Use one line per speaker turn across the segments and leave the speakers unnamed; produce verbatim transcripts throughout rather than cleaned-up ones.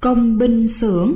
Công binh xưởng.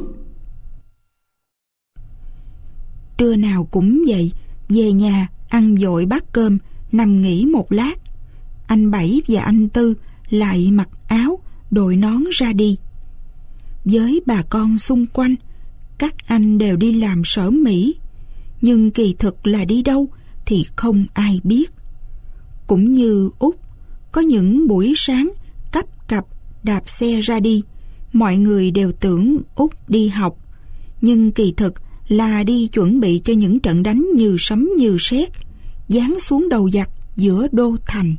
Trưa nào cũng vậy, về nhà ăn vội bát cơm, nằm nghỉ một lát. Anh Bảy và anh Tư lại mặc áo, đội nón ra đi. Với bà con xung quanh, các anh đều đi làm sở Mỹ, nhưng kỳ thực là đi đâu thì không ai biết. Cũng như Út, có những buổi sáng cắp cặp đạp xe ra đi, mọi người đều tưởng Út đi học, nhưng kỳ thực là đi chuẩn bị cho những trận đánh như sấm như sét giáng xuống đầu giặc giữa đô thành.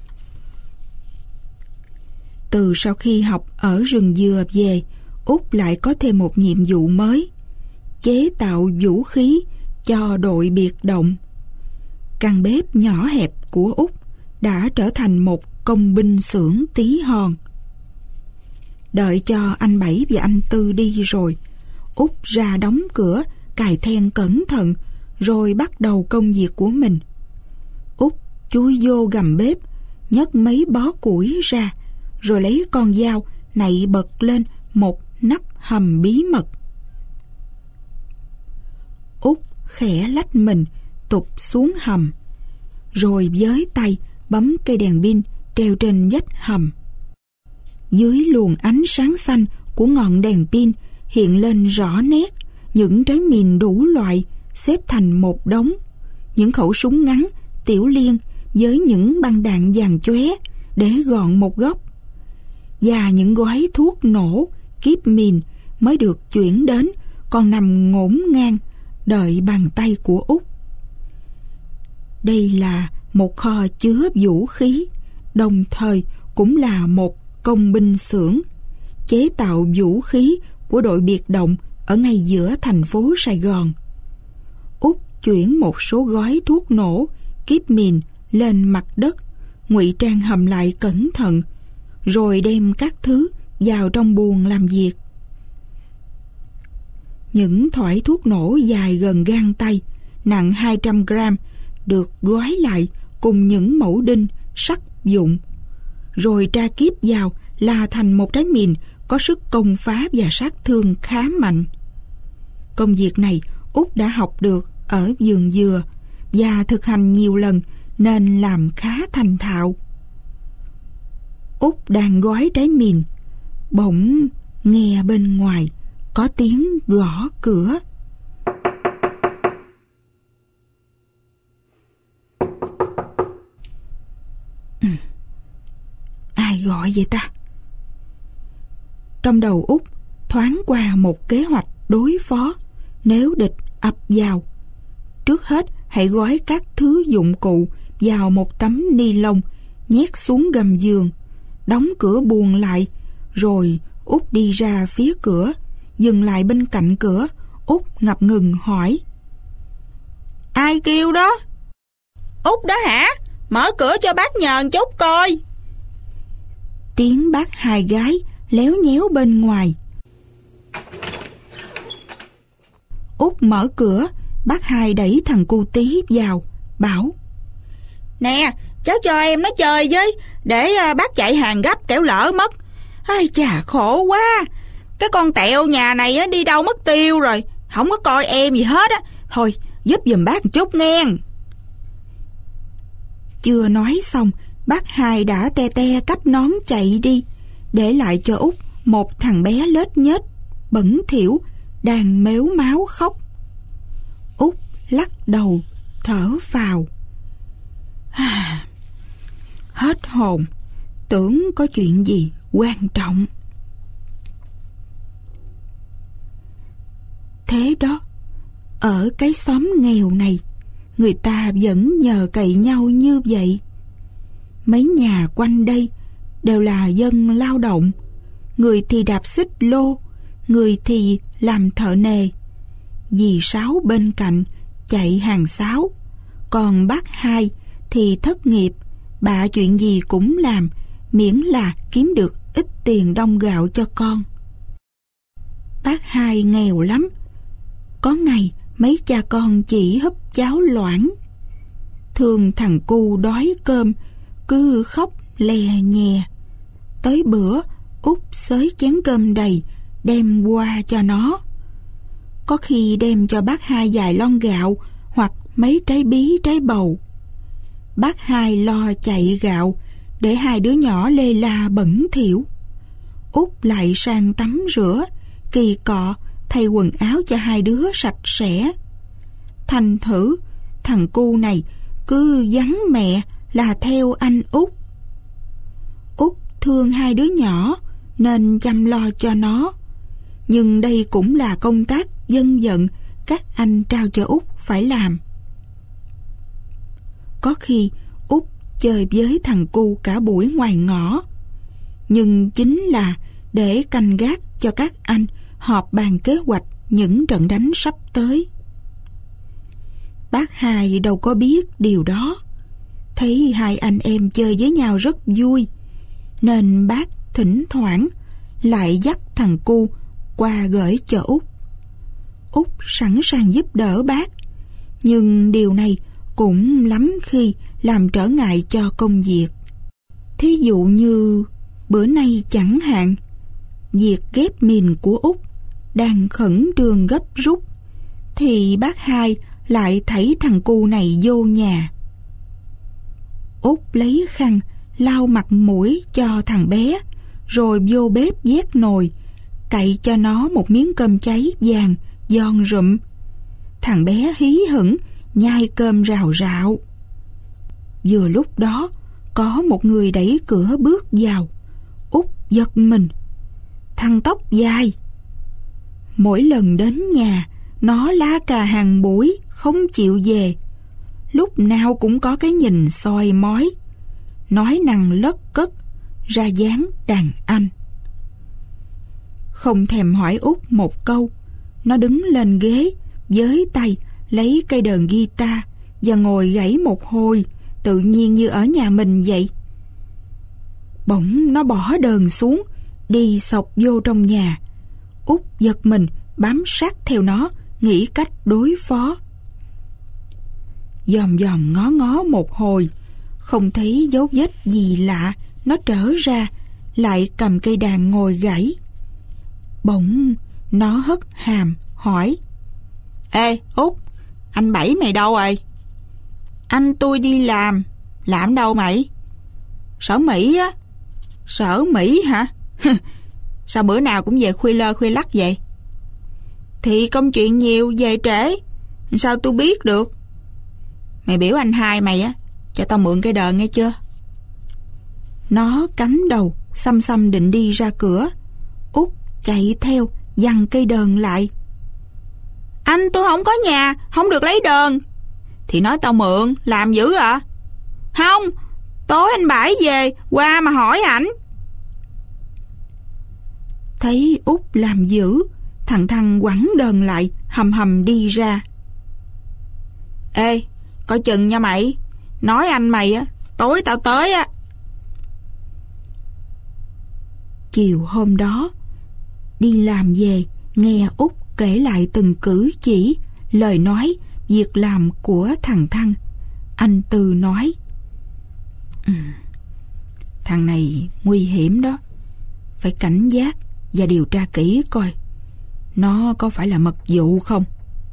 Từ sau khi học ở rừng dừa về, Út lại có thêm một nhiệm vụ mới: chế tạo vũ khí cho đội biệt động. Căn bếp nhỏ hẹp của Út đã trở thành một công binh xưởng tí hon. Đợi cho anh Bảy và anh Tư đi rồi, Út ra đóng cửa, cài then cẩn thận, rồi bắt đầu công việc của mình. Út chui vô gầm bếp, nhấc mấy bó củi ra, rồi lấy con dao nạy bật lên một nắp hầm bí mật. Út khẽ lách mình tụt xuống hầm, rồi với tay bấm cây đèn pin treo trên vách hầm. Dưới luồng ánh sáng xanh của ngọn đèn pin hiện lên rõ nét những trái mìn đủ loại xếp thành một đống, những khẩu súng ngắn, tiểu liên với những băng đạn vàng chóe để gọn một góc, và những gói thuốc nổ kíp mìn mới được chuyển đến còn nằm ngổn ngang đợi bàn tay của Út. Đây là một kho chứa vũ khí, đồng thời cũng là một công binh xưởng chế tạo vũ khí của đội biệt động ở ngay giữa thành phố Sài Gòn. Út chuyển một số gói thuốc nổ kíp mìn lên mặt đất, ngụy trang hầm lại cẩn thận, rồi đem các thứ vào trong buồng làm việc. Những thỏi thuốc nổ dài gần gang tay, nặng hai trăm gram, được gói lại cùng những mẩu đinh sắc dụng, rồi tra kíp vào là thành một trái mìn có sức công phá và sát thương khá mạnh. Công việc này Út đã học được ở vườn dừa và thực hành nhiều lần nên làm khá thành thạo. Út đang gói trái mìn, bỗng nghe bên ngoài có tiếng gõ cửa. Ừ. Ai gọi vậy ta? Trong đầu Út thoáng qua một kế hoạch đối phó nếu địch ập vào. Trước hết hãy gói các thứ dụng cụ vào một tấm ni lông, nhét xuống gầm giường, đóng cửa buồng lại, rồi Út đi ra phía cửa, dừng lại bên cạnh cửa. Út ngập ngừng hỏi: Ai kêu đó? Út đó hả? Mở cửa cho bác nhờ chút coi. Tiếng bác Hai gái léo nhéo bên ngoài. Út mở cửa, bác Hai đẩy thằng cu tí vào, bảo: Nè, cháu cho em nó chơi với, để bác chạy hàng gấp kẻo lỡ mất. Ai chà, khổ quá. Cái con tẹo nhà này á, đi đâu mất tiêu rồi, không có coi em gì hết á. Thôi, giúp giùm bác một chút nghe. Chưa nói xong, bác Hai đã te te cắp nón chạy đi, để lại cho Út một thằng bé lết nhết, bẩn thỉu, đang mếu máo khóc. Út lắc đầu, thở phào. Hết hồn, tưởng có chuyện gì quan trọng. Thế đó, ở cái xóm nghèo này, người ta vẫn nhờ cậy nhau như vậy. Mấy nhà quanh đây đều là dân lao động, người thì đạp xích lô, người thì làm thợ nề. Dì Sáu bên cạnh chạy hàng sáo, còn bác Hai thì thất nghiệp, bạ chuyện gì cũng làm, miễn là kiếm được ít tiền đông gạo cho con. Bác Hai nghèo lắm, có ngày mấy cha con chỉ húp cháo loãng. Thường thằng cu đói cơm cứ khóc lè nhè. Tới bữa Út xới chén cơm đầy, đem qua cho nó. Có khi đem cho bác hai vài lon gạo hoặc mấy trái bí trái bầu. Bác hai lo chạy gạo để hai đứa nhỏ lê la bẩn thỉu. Út lại sang tắm rửa, kỳ cọ, thay quần áo cho hai đứa sạch sẽ. Thành thử thằng cu này cứ vắng mẹ là theo anh Út. Út thương hai đứa nhỏ nên chăm lo cho nó. Nhưng đây cũng là công tác dân vận các anh trao cho Út phải làm. Có khi Út chơi với thằng cu cả buổi ngoài ngõ, nhưng chính là để canh gác cho các anh họp bàn kế hoạch những trận đánh sắp tới. Bác hai đâu có biết điều đó. Thấy hai anh em chơi với nhau rất vui, nên bác thỉnh thoảng lại dắt thằng cu qua gửi cho Út. Út sẵn sàng giúp đỡ bác, nhưng điều này cũng lắm khi làm trở ngại cho công việc. Thí dụ như bữa nay chẳng hạn, việc ghép mìn của Út đang khẩn trương gấp rút, thì bác hai lại thảy thằng cu này vô nhà. Út lấy khăn lau mặt mũi cho thằng bé, rồi vô bếp vét nồi, cậy cho nó một miếng cơm cháy vàng giòn rụm. Thằng bé hí hửng nhai cơm rào rạo. Vừa lúc đó có một người đẩy cửa bước vào. Út giật mình. Thằng tóc dài. Mỗi lần đến nhà, nó la cà hàng buổi không chịu về. Lúc nào cũng có cái nhìn soi mói, nói năng lất cất, ra dáng đàn anh. Không thèm hỏi Út một câu, nó đứng lên ghế, với tay lấy cây đờn guitar và ngồi gảy một hồi, tự nhiên như ở nhà mình vậy. Bỗng nó bỏ đờn xuống, đi xộc vô trong nhà. Út giật mình bám sát theo nó, nghĩ cách đối phó. Dòm dòm ngó ngó một hồi, không thấy dấu vết gì lạ, nó trở ra, lại cầm cây đàn ngồi gảy. Bỗng nó hất hàm hỏi: Ê Út, anh Bảy mày đâu rồi? Anh tôi đi làm. Làm đâu mày? Sở Mỹ á. Sở Mỹ hả? Sao bữa nào cũng về khuya lơ khuya lắc vậy? Thì công chuyện nhiều, về trễ. Sao tôi biết được? Mày biểu anh hai mày á cho tao mượn cái đờn nghe chưa? Nó cắm đầu xăm xăm định đi ra cửa. Út chạy theo giằng cây đờn lại. Anh tôi không có nhà, không được lấy đờn. Thì nói tao mượn, làm dữ à? Không, tối anh Bảy về, qua mà hỏi ảnh. Thấy Út làm dữ, thằng Thăng quẳng đờn lại, hầm hầm đi ra. Ê, coi chừng nha mày. Nói anh mày á, tối tao tới á. Chiều hôm đó, đi làm về, nghe Út kể lại từng cử chỉ, lời nói, việc làm của thằng Thăng. Anh Tư nói: ừ, thằng này nguy hiểm đó, phải cảnh giác và điều tra kỹ coi nó có phải là mật vụ không.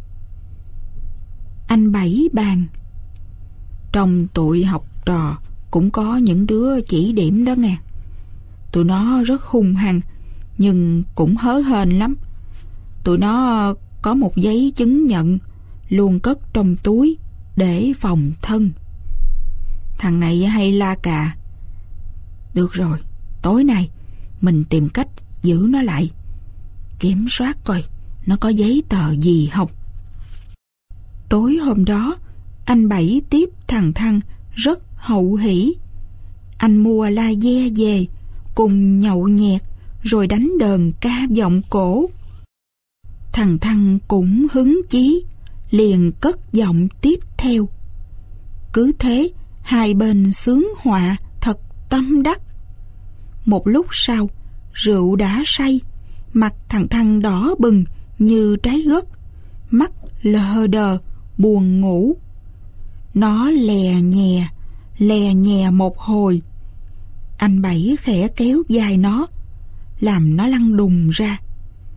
Anh Bảy bàn: trong tụi học trò cũng có những đứa chỉ điểm đó nghe. Tụi nó rất hung hăng, nhưng cũng hớ hênh lắm. Tụi nó có một giấy chứng nhận luôn cất trong túi để phòng thân. Thằng này hay la cà. Được rồi, tối nay mình tìm cách giữ nó lại, kiểm soát coi nó có giấy tờ gì không. Tối hôm đó, anh Bảy tiếp thằng Thăng rất hậu hỷ. Anh mua la ve về, cùng nhậu nhẹt, rồi đánh đờn ca vọng cổ. Thằng Thăng cũng hứng chí, liền cất giọng tiếp theo. Cứ thế, hai bên xướng họa thật tâm đắc. Một lúc sau, rượu đã say, mặt thằng Thăng đỏ bừng như trái gấc, mắt lờ đờ, buồn ngủ. Nó lè nhè, lè nhè một hồi. Anh Bảy khẽ kéo vai nó, làm nó lăn đùng ra.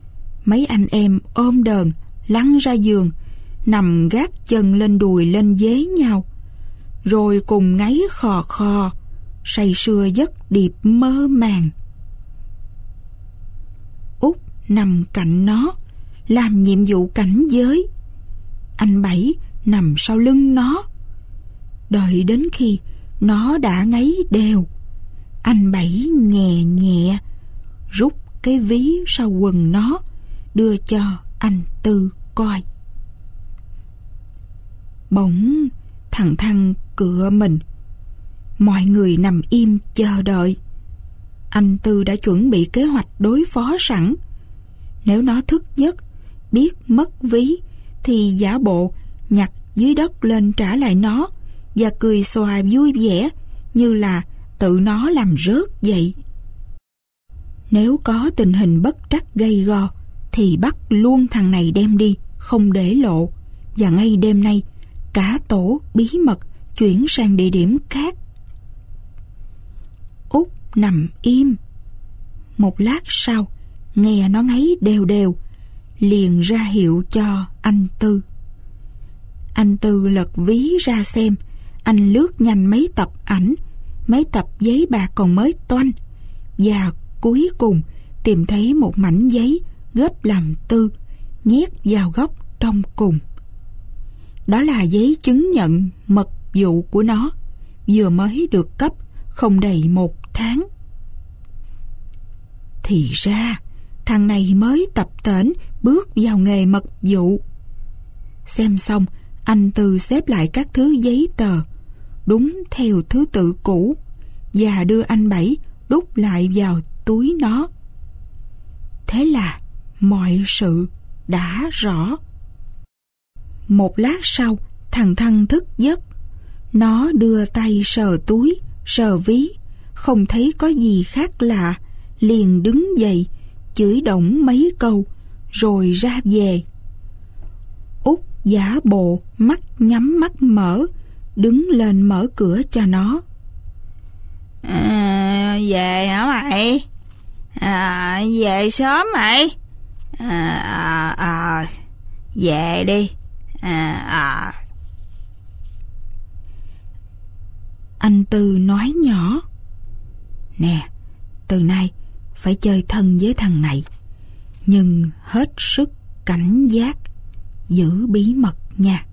Mấy anh em ôm đờn lăn ra giường, nằm gác chân lên đùi lên dế nhau, rồi cùng ngáy khò khò, say sưa giấc điệp mơ màng. Út nằm cạnh nó, làm nhiệm vụ cảnh giới. Anh Bảy nằm sau lưng nó. Đợi đến khi nó đã ngáy đều, anh Bảy nhẹ nhẹ rút cái ví sau quần nó, đưa cho anh Tư coi. Bỗng thằng Thăng cựa mình. Mọi người nằm im chờ đợi. Anh Tư đã chuẩn bị kế hoạch đối phó sẵn. Nếu nó thức giấc, biết mất ví, thì giả bộ nhặt dưới đất lên trả lại nó và cười xòa vui vẻ như là tự nó làm rớt vậy. Nếu có tình hình bất trắc gay go thì bắt luôn thằng này đem đi, không để lộ. Và ngay đêm nay, cả tổ bí mật chuyển sang địa điểm khác. Út nằm im. Một lát sau, nghe nó ngáy đều đều, liền ra hiệu cho anh Tư. Anh Tư lật ví ra xem. Anh lướt nhanh mấy tập ảnh, mấy tập giấy bạc còn mới toanh, và cuối cùng tìm thấy một mảnh giấy gấp làm tư, nhét vào góc trong cùng. Đó là giấy chứng nhận mật vụ của nó, vừa mới được cấp không đầy một tháng. Thì ra thằng này mới tập tễnh bước vào nghề mật vụ. Xem xong, anh Tư xếp lại các thứ giấy tờ đúng theo thứ tự cũ và đưa anh Bảy đút lại vào túi nó. Thế là mọi sự đã rõ. Một lát sau, thằng Thăng thức giấc. Nó đưa tay sờ túi, sờ ví, không thấy có gì khác lạ, liền đứng dậy, chửi đổng mấy câu, rồi ra về. Út giả bộ mắt nhắm mắt mở, đứng lên mở cửa cho nó.
À, về hả mày? À, về sớm mày. À, à, à, về đi. À, à.
Anh Tư nói nhỏ. Nè, từ nay phải chơi thân với thằng này, nhưng hết sức cảnh giác, giữ bí mật nha.